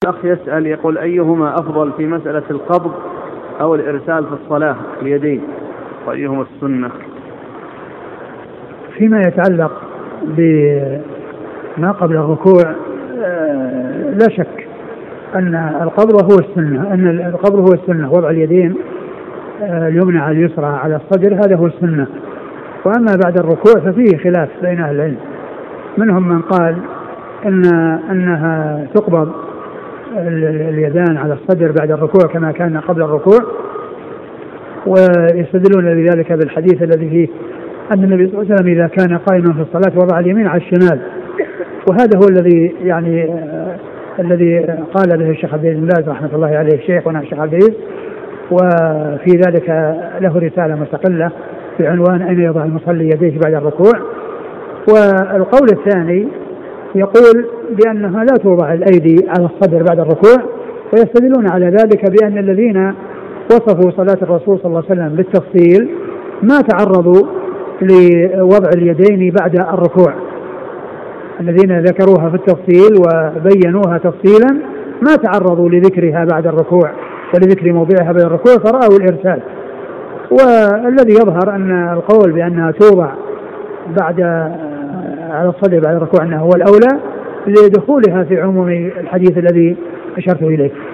الأخ يسأل يقول أيهما أفضل في مسألة القبض أو الإرسال في الصلاة اليدين، وأيهما السنة؟ فيما يتعلق بما قبل الركوع لا شك أن القبض هو السنة، وضع اليدين اليمنى على اليسرى على الصدر هذا هو السنة. وأما بعد الركوع ففيه خلاف بين أهل العلم، منهم من قال أنها تقبض اليدان على الصدر بعد الركوع كما كان قبل الركوع، ويستدلون بذلك بالحديث الذي فيه أن النبي صلى الله عليه وسلم إذا كان قائما في الصلاة وضع اليمين على الشمال، وهذا هو الذي قال به الشيخ عبد العزيز رحمة الله عليه الشيخ ونحن الشيخ عبد العزيز، وفي ذلك له رسالة مستقلة بعنوان أين يضع المصلي يديه بعد الركوع. والقول الثاني يقول بأنها لا توضع الأيدي على الصدر بعد الركوع، ويستدلون على ذلك بأن الذين وصفوا صلاة الرسول صلى الله عليه وسلم بالتفصيل ما تعرضوا لوضع اليدين بعد الركوع، الذين ذكروها في التفصيل وبينوها تفصيلا ما تعرضوا لذكرها بعد الركوع ولذكر موضعها بعد الركوع فرأوا الإرسال. والذي يظهر أن القول بأنها توضع على الصدر بعد الركوع أنه هو الأولى لدخولها في عموم الحديث الذي أشرت إليه.